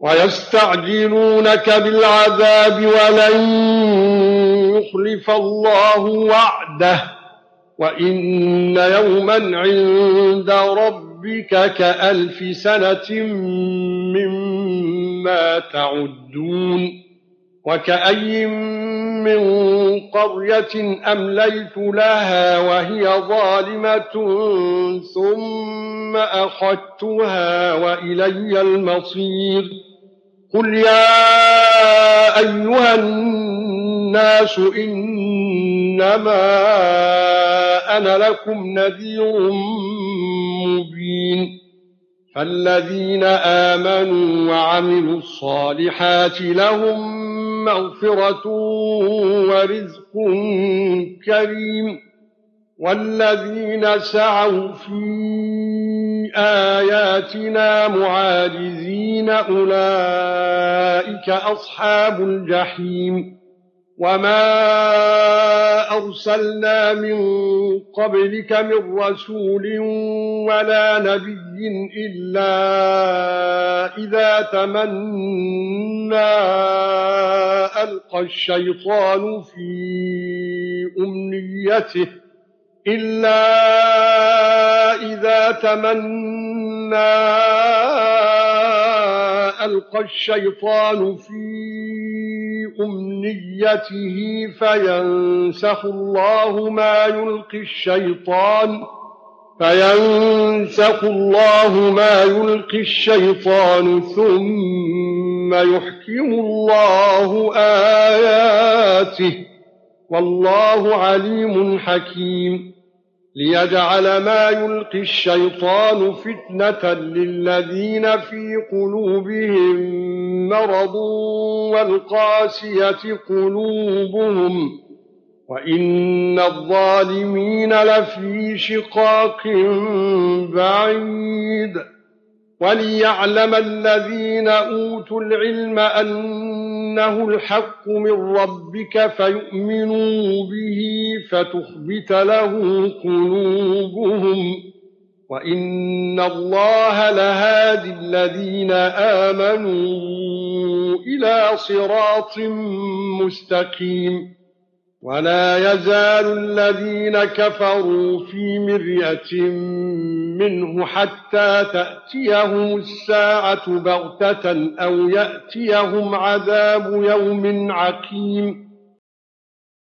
ويستعجلونك بالعذاب ولن يخلف الله وعده وإن يوما عند ربك كألف سنة مما تعدون وكأي من قرية أمليت لها وهي ظالمة ثم أخذتها وإلي المصير قل يا أيها الناس إنما أنا لكم نذير مبين فالذين آمنوا وعملوا الصالحات لهم مغفرة ورزق كريم والذين سعوا في آياتنا معاجزين أولئك أصحاب الجحيم وما أرسلنا من قبلك من رسول ولا نبي إلا إذا تمنى ألقى الشيطان في أمنيته فينسخ الله ما يلقي الشيطان ثم يحكم الله آياته والله عليم حكيم ليجعل ما يلقي الشيطان فتنة للذين في قلوبهم مرض والقاسية قلوبهم وإن الظالمين لفي شقاق بعيد وليعلم الذين أوتوا العلم أنه الحق من ربك فيؤمنوا به فتخبت له قلوبهم وإن الله لهادي الذين آمنوا إلى صراط مستقيم ولا يزال الذين كفروا في مرية منه حتى تأتيهم الساعة بغتة أو يأتيهم عذاب يوم عقيم